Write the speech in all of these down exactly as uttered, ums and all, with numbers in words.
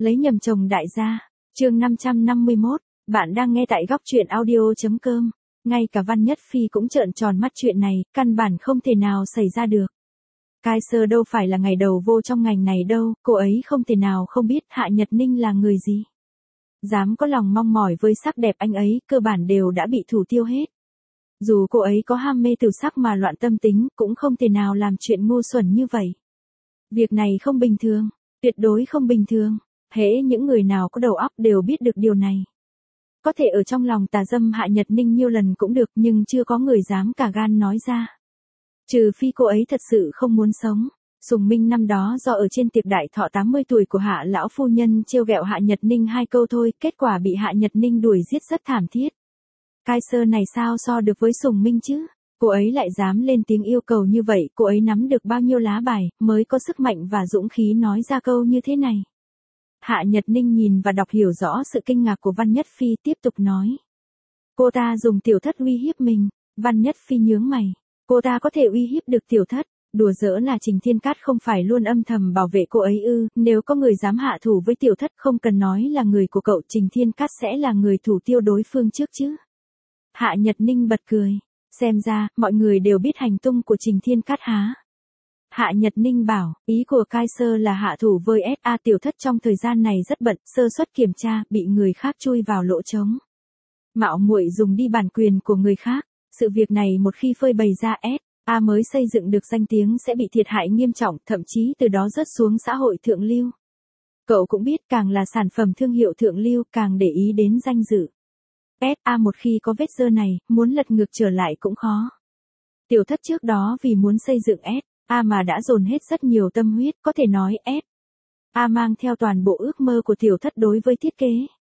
Lấy nhầm chồng đại gia. Chương năm trăm năm mươi mốt, bạn đang nghe tại góc truyện audio.com. Ngay cả Văn Nhất Phi cũng trợn tròn mắt, chuyện này, căn bản không thể nào xảy ra được. Kaiser đâu phải là ngày đầu vô trong ngành này đâu, cô ấy không thể nào không biết Hạ Nhật Ninh là người gì. Dám có lòng mong mỏi với sắc đẹp anh ấy, cơ bản đều đã bị thủ tiêu hết. Dù cô ấy có ham mê từ sắc mà loạn tâm tính, cũng không thể nào làm chuyện ngu xuẩn như vậy. Việc này không bình thường, tuyệt đối không bình thường. Hễ những người nào có đầu óc đều biết được điều này. Có thể ở trong lòng tà dâm Hạ Nhật Ninh nhiêu lần cũng được, nhưng chưa có người dám cả gan nói ra. Trừ phi cô ấy thật sự không muốn sống. Sùng Minh năm đó do ở trên tiệc đại thọ tám mươi tuổi của Hạ lão phu nhân trêu ghẹo Hạ Nhật Ninh hai câu thôi, kết quả bị Hạ Nhật Ninh đuổi giết rất thảm thiết. Kaiser này sao so được với Sùng Minh chứ? Cô ấy lại dám lên tiếng yêu cầu như vậy, cô ấy nắm được bao nhiêu lá bài mới có sức mạnh và dũng khí nói ra câu như thế này. Hạ Nhật Ninh nhìn và đọc hiểu rõ sự kinh ngạc của Văn Nhất Phi, tiếp tục nói. Cô ta dùng tiểu thất uy hiếp mình. Văn Nhất Phi nhướng mày. Cô ta có thể uy hiếp được tiểu thất? Đùa giỡn là Trình Thiên Cát không phải luôn âm thầm bảo vệ cô ấy ư? Nếu có người dám hạ thủ với tiểu thất, không cần nói là người của cậu, Trình Thiên Cát sẽ là người thủ tiêu đối phương trước chứ. Hạ Nhật Ninh bật cười. Xem ra, mọi người đều biết hành tung của Trình Thiên Cát há? Hạ Nhật Ninh bảo, ý của Kaiser là hạ thủ với ét a tiểu thất trong thời gian này rất bận, sơ suất kiểm tra, bị người khác chui vào lỗ trống. Mạo muội dùng đi bản quyền của người khác, sự việc này một khi phơi bày ra, ét a mới xây dựng được danh tiếng sẽ bị thiệt hại nghiêm trọng, thậm chí từ đó rớt xuống xã hội thượng lưu. Cậu cũng biết, càng là sản phẩm thương hiệu thượng lưu, càng để ý đến danh dự. ét a một khi có vết dơ này, muốn lật ngược trở lại cũng khó. Tiểu thất trước đó vì muốn xây dựng ét a mà đã dồn hết rất nhiều tâm huyết, có thể nói ét a mang theo toàn bộ ước mơ của tiểu thất đối với thiết kế.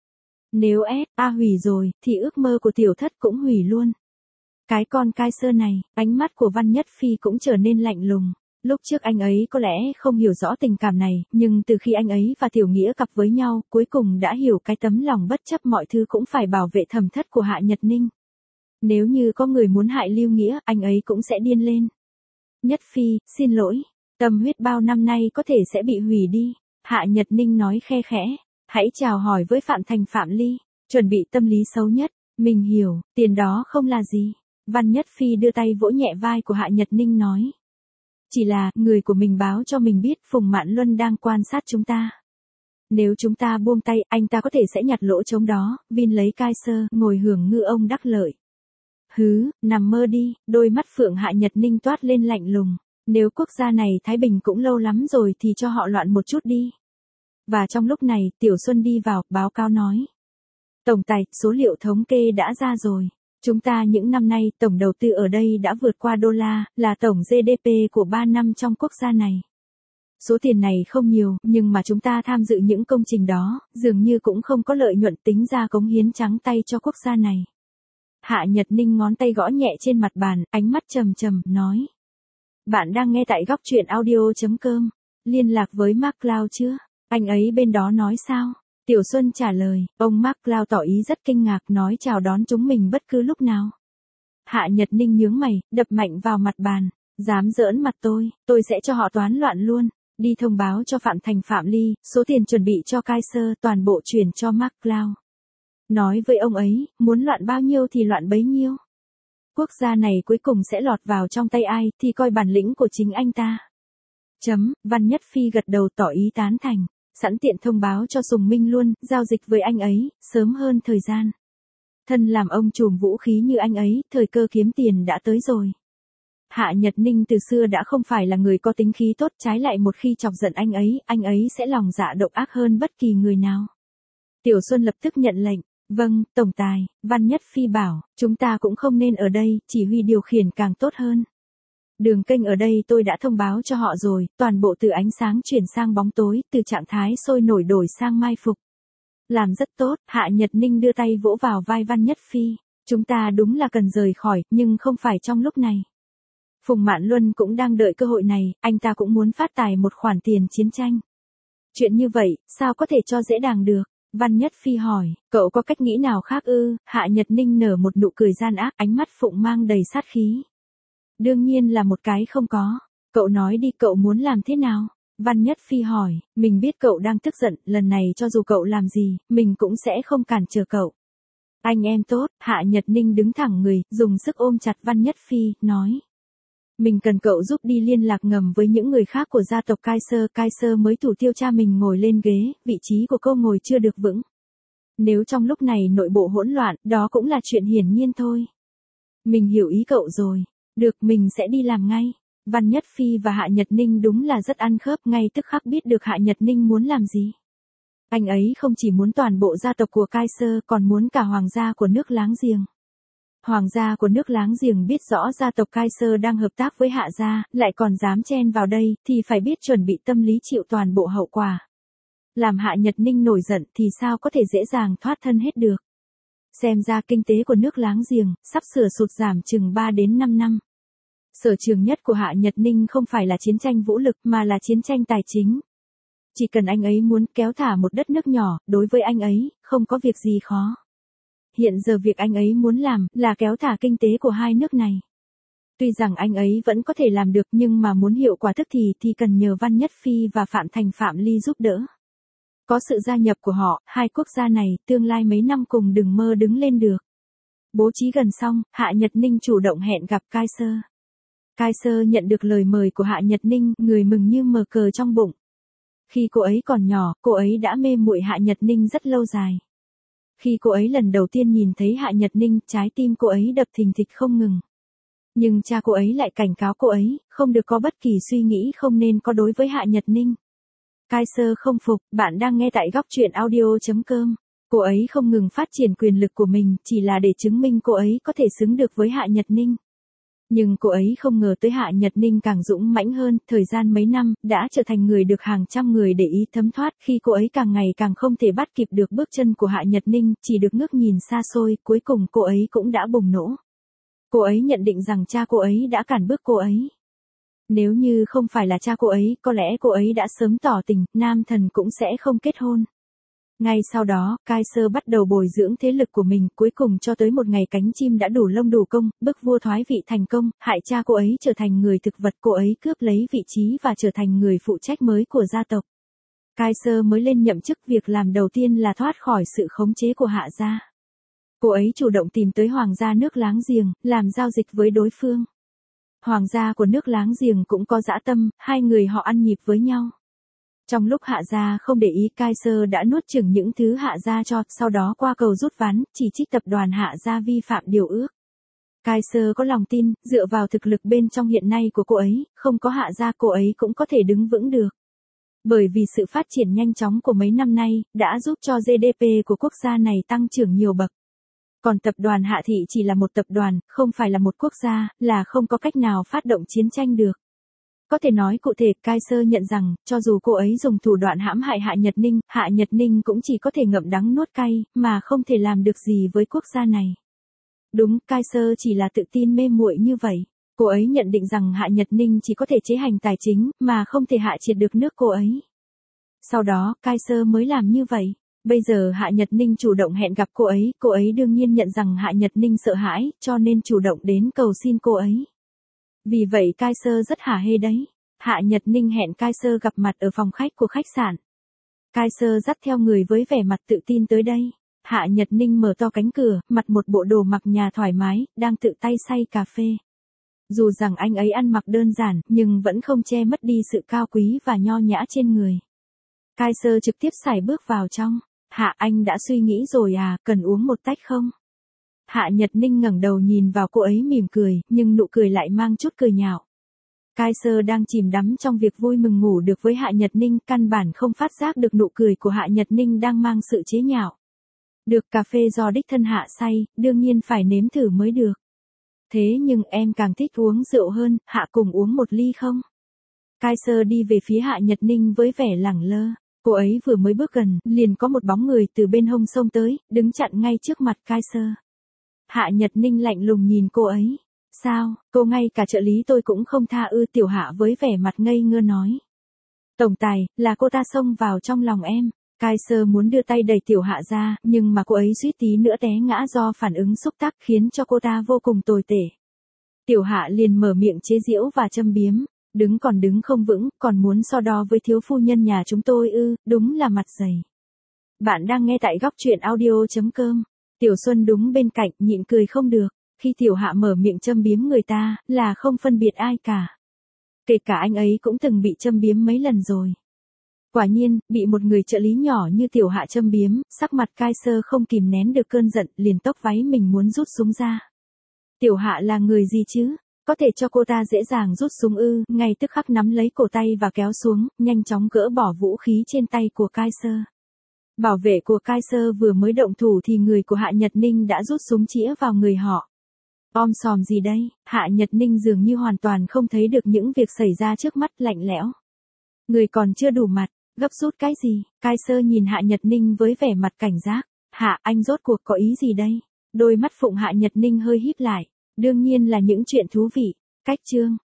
Nếu ét a hủy rồi, thì ước mơ của tiểu thất cũng hủy luôn. Cái con Kaiser này, ánh mắt của Văn Nhất Phi cũng trở nên lạnh lùng. Lúc trước anh ấy có lẽ không hiểu rõ tình cảm này, nhưng từ khi anh ấy và Tiểu Nghĩa cặp với nhau, cuối cùng đã hiểu cái tấm lòng bất chấp mọi thứ cũng phải bảo vệ thẩm thất của Hạ Nhật Ninh. Nếu như có người muốn hại Lưu Nghĩa, anh ấy cũng sẽ điên lên. Nhất Phi, xin lỗi, tâm huyết bao năm nay có thể sẽ bị hủy đi. Hạ Nhật Ninh nói khe khẽ, hãy chào hỏi với Phạm Thành Phạm Ly, chuẩn bị tâm lý xấu nhất. Mình hiểu, tiền đó không là gì. Văn Nhất Phi đưa tay vỗ nhẹ vai của Hạ Nhật Ninh nói. Chỉ là, người của mình báo cho mình biết Phùng Mạn Luân đang quan sát chúng ta. Nếu chúng ta buông tay, anh ta có thể sẽ nhặt lỗ trống đó, Vin lấy Kaiser, ngồi hưởng ngư ông đắc lợi. Hứ, nằm mơ đi, đôi mắt Phượng Hạ Nhật Ninh toát lên lạnh lùng. Nếu quốc gia này Thái Bình cũng lâu lắm rồi thì cho họ loạn một chút đi. Và trong lúc này, Tiểu Xuân đi vào, báo cáo nói. Tổng tài, số liệu thống kê đã ra rồi. Chúng ta những năm nay, tổng đầu tư ở đây đã vượt qua đô la, là tổng giê đê pê của ba năm trong quốc gia này. Số tiền này không nhiều, nhưng mà chúng ta tham dự những công trình đó, dường như cũng không có lợi nhuận, tính ra cống hiến trắng tay cho quốc gia này. Hạ Nhật Ninh ngón tay gõ nhẹ trên mặt bàn, ánh mắt trầm trầm, nói. Bạn đang nghe tại góc truyện audio.com. Liên lạc với Mark Cloud chưa? Anh ấy bên đó nói sao? Tiểu Xuân trả lời, ông Mark Cloud tỏ ý rất kinh ngạc, nói chào đón chúng mình bất cứ lúc nào. Hạ Nhật Ninh nhướng mày, đập mạnh vào mặt bàn. Dám giỡn mặt tôi, tôi sẽ cho họ toán loạn luôn. Đi thông báo cho Phạm Thành Phạm Ly, số tiền chuẩn bị cho Kaiser, toàn bộ chuyển cho Mark Cloud. Nói với ông ấy, muốn loạn bao nhiêu thì loạn bấy nhiêu. Quốc gia này cuối cùng sẽ lọt vào trong tay ai, thì coi bản lĩnh của chính anh ta. Chấm, Văn Nhất Phi gật đầu tỏ ý tán thành. Sẵn tiện thông báo cho Sùng Minh luôn, giao dịch với anh ấy, sớm hơn thời gian. Thân làm ông trùm vũ khí như anh ấy, thời cơ kiếm tiền đã tới rồi. Hạ Nhật Ninh từ xưa đã không phải là người có tính khí tốt, trái lại một khi chọc giận anh ấy, anh ấy sẽ lòng dạ độc ác hơn bất kỳ người nào. Tiểu Xuân lập tức nhận lệnh. Vâng, Tổng tài, Văn Nhất Phi bảo, chúng ta cũng không nên ở đây, chỉ huy điều khiển càng tốt hơn. Đường kênh ở đây tôi đã thông báo cho họ rồi, toàn bộ từ ánh sáng chuyển sang bóng tối, từ trạng thái sôi nổi đổi sang mai phục. Làm rất tốt, Hạ Nhật Ninh đưa tay vỗ vào vai Văn Nhất Phi. Chúng ta đúng là cần rời khỏi, nhưng không phải trong lúc này. Phùng Mạn Luân cũng đang đợi cơ hội này, anh ta cũng muốn phát tài một khoản tiền chiến tranh. Chuyện như vậy, sao có thể cho dễ dàng được? Văn Nhất Phi hỏi, cậu có cách nghĩ nào khác ư? Hạ Nhật Ninh nở một nụ cười gian ác, ánh mắt Phụng mang đầy sát khí. Đương nhiên là một cái không có. Cậu nói đi, cậu muốn làm thế nào? Văn Nhất Phi hỏi, mình biết cậu đang tức giận, lần này cho dù cậu làm gì, mình cũng sẽ không cản trở cậu. Anh em tốt, Hạ Nhật Ninh đứng thẳng người, dùng sức ôm chặt Văn Nhất Phi, nói. Mình cần cậu giúp đi liên lạc ngầm với những người khác của gia tộc Kaiser, Kaiser mới thủ tiêu cha mình ngồi lên ghế, vị trí của cô ngồi chưa được vững. Nếu trong lúc này nội bộ hỗn loạn, đó cũng là chuyện hiển nhiên thôi. Mình hiểu ý cậu rồi. Được, mình sẽ đi làm ngay. Văn Nhất Phi và Hạ Nhật Ninh đúng là rất ăn khớp, ngay tức khắc biết được Hạ Nhật Ninh muốn làm gì. Anh ấy không chỉ muốn toàn bộ gia tộc của Kaiser, còn muốn cả hoàng gia của nước láng giềng. Hoàng gia của nước láng giềng biết rõ gia tộc Kaiser đang hợp tác với Hạ gia, lại còn dám chen vào đây, thì phải biết chuẩn bị tâm lý chịu toàn bộ hậu quả. Làm Hạ Nhật Ninh nổi giận thì sao có thể dễ dàng thoát thân hết được. Xem ra kinh tế của nước láng giềng, sắp sửa sụt giảm chừng ba đến năm năm. Sở trường nhất của Hạ Nhật Ninh không phải là chiến tranh vũ lực mà là chiến tranh tài chính. Chỉ cần anh ấy muốn kéo thả một đất nước nhỏ, đối với anh ấy, không có việc gì khó. Hiện giờ việc anh ấy muốn làm là kéo thả kinh tế của hai nước này. Tuy rằng anh ấy vẫn có thể làm được nhưng mà muốn hiệu quả tức thì thì cần nhờ Văn Nhất Phi và Phạm Thành Phạm Ly giúp đỡ. Có sự gia nhập của họ, hai quốc gia này tương lai mấy năm cùng đừng mơ đứng lên được. Bố trí gần xong, Hạ Nhật Ninh chủ động hẹn gặp Kaiser. Kaiser nhận được lời mời của Hạ Nhật Ninh, người mừng như mờ cờ trong bụng. Khi cô ấy còn nhỏ, cô ấy đã mê muội Hạ Nhật Ninh rất lâu dài. Khi cô ấy lần đầu tiên nhìn thấy Hạ Nhật Ninh, trái tim cô ấy đập thình thịch không ngừng. Nhưng cha cô ấy lại cảnh cáo cô ấy, không được có bất kỳ suy nghĩ không nên có đối với Hạ Nhật Ninh. Kaiser không phục, bạn đang nghe tại góc truyện audio chấm com. Cô ấy không ngừng phát triển quyền lực của mình, chỉ là để chứng minh cô ấy có thể xứng được với Hạ Nhật Ninh. Nhưng cô ấy không ngờ tới Hạ Nhật Ninh càng dũng mãnh hơn, thời gian mấy năm, đã trở thành người được hàng trăm người để ý thấm thoát, khi cô ấy càng ngày càng không thể bắt kịp được bước chân của Hạ Nhật Ninh, chỉ được ngước nhìn xa xôi, cuối cùng cô ấy cũng đã bùng nổ. Cô ấy nhận định rằng cha cô ấy đã cản bước cô ấy. Nếu như không phải là cha cô ấy, có lẽ cô ấy đã sớm tỏ tình, nam thần cũng sẽ không kết hôn. Ngay sau đó, Kaiser bắt đầu bồi dưỡng thế lực của mình, cuối cùng cho tới một ngày cánh chim đã đủ lông đủ công, bức vua thoái vị thành công, hại cha cô ấy trở thành người thực vật, cô ấy cướp lấy vị trí và trở thành người phụ trách mới của gia tộc. Kaiser mới lên nhậm chức, việc làm đầu tiên là thoát khỏi sự khống chế của Hạ gia. Cô ấy chủ động tìm tới hoàng gia nước láng giềng, làm giao dịch với đối phương. Hoàng gia của nước láng giềng cũng có dã tâm, hai người họ ăn nhịp với nhau. Trong lúc Hạ gia không để ý, Kaiser đã nuốt chửng những thứ Hạ gia cho, sau đó qua cầu rút ván, chỉ trích tập đoàn Hạ gia vi phạm điều ước. Kaiser có lòng tin, dựa vào thực lực bên trong hiện nay của cô ấy, không có Hạ gia cô ấy cũng có thể đứng vững được. Bởi vì sự phát triển nhanh chóng của mấy năm nay, đã giúp cho giê đê pê của quốc gia này tăng trưởng nhiều bậc. Còn tập đoàn Hạ thị chỉ là một tập đoàn, không phải là một quốc gia, là không có cách nào phát động chiến tranh được. Có thể nói cụ thể, Kaiser nhận rằng, cho dù cô ấy dùng thủ đoạn hãm hại Hạ Nhật Ninh, Hạ Nhật Ninh cũng chỉ có thể ngậm đắng nuốt cay, mà không thể làm được gì với quốc gia này. Đúng, Kaiser chỉ là tự tin mê muội như vậy. Cô ấy nhận định rằng Hạ Nhật Ninh chỉ có thể chế hành tài chính, mà không thể hạ triệt được nước cô ấy. Sau đó, Kaiser mới làm như vậy. Bây giờ Hạ Nhật Ninh chủ động hẹn gặp cô ấy, cô ấy đương nhiên nhận rằng Hạ Nhật Ninh sợ hãi, cho nên chủ động đến cầu xin cô ấy. Vì vậy Kaiser rất hả hê đấy. Hạ Nhật Ninh hẹn Kaiser gặp mặt ở phòng khách của khách sạn. Kaiser dắt theo người với vẻ mặt tự tin tới đây. Hạ Nhật Ninh mở to cánh cửa, mặc một bộ đồ mặc nhà thoải mái, đang tự tay xay cà phê. Dù rằng anh ấy ăn mặc đơn giản, nhưng vẫn không che mất đi sự cao quý và nho nhã trên người. Kaiser trực tiếp sải bước vào trong. Hạ, anh đã suy nghĩ rồi à, cần uống một tách không? Hạ Nhật Ninh ngẩng đầu nhìn vào cô ấy mỉm cười, nhưng nụ cười lại mang chút cười nhạo. Kaiser đang chìm đắm trong việc vui mừng ngủ được với Hạ Nhật Ninh, căn bản không phát giác được nụ cười của Hạ Nhật Ninh đang mang sự chế nhạo. Được cà phê do đích thân Hạ xay, đương nhiên phải nếm thử mới được. Thế nhưng em càng thích uống rượu hơn, Hạ cùng uống một ly không? Kaiser đi về phía Hạ Nhật Ninh với vẻ lẳng lơ. Cô ấy vừa mới bước gần, liền có một bóng người từ bên hông sông tới, đứng chặn ngay trước mặt Kaiser. Hạ Nhật Ninh lạnh lùng nhìn cô ấy. Sao, cô ngay cả trợ lý tôi cũng không tha ư? Tiểu Hạ với vẻ mặt ngây ngơ nói. Tổng tài, là cô ta xông vào trong lòng em. Kaiser muốn đưa tay đẩy Tiểu Hạ ra, nhưng mà cô ấy suýt tí nữa té ngã do phản ứng xúc tác khiến cho cô ta vô cùng tồi tệ. Tiểu Hạ liền mở miệng chế giễu và châm biếm. Đứng còn đứng không vững, còn muốn so đo với thiếu phu nhân nhà chúng tôi ư, đúng là mặt dày. Bạn đang nghe tại góc truyện audio.com. Tiểu Xuân đúng bên cạnh, nhịn cười không được. Khi Tiểu Hạ mở miệng châm biếm người ta, là không phân biệt ai cả. Kể cả anh ấy cũng từng bị châm biếm mấy lần rồi. Quả nhiên, bị một người trợ lý nhỏ như Tiểu Hạ châm biếm, sắc mặt cai sơ không kìm nén được cơn giận, liền tốc váy mình muốn rút súng ra. Tiểu Hạ là người gì chứ? Có thể cho cô ta dễ dàng rút súng ư? Ngay tức khắc nắm lấy cổ tay và kéo xuống, nhanh chóng gỡ bỏ vũ khí trên tay của cai sơ. Bảo vệ của cai sơ vừa mới động thủ thì người của Hạ Nhật Ninh đã rút súng chĩa vào người họ. Om sòm gì đây? Hạ Nhật Ninh dường như hoàn toàn không thấy được những việc xảy ra trước mắt, lạnh lẽo. Người còn chưa đủ mặt, gấp rút cái gì? Cai sơ nhìn Hạ Nhật Ninh với vẻ mặt cảnh giác. Hạ, anh rốt cuộc có ý gì đây? Đôi mắt phụng Hạ Nhật Ninh hơi híp lại. Đương nhiên là những chuyện thú vị. Cách chương.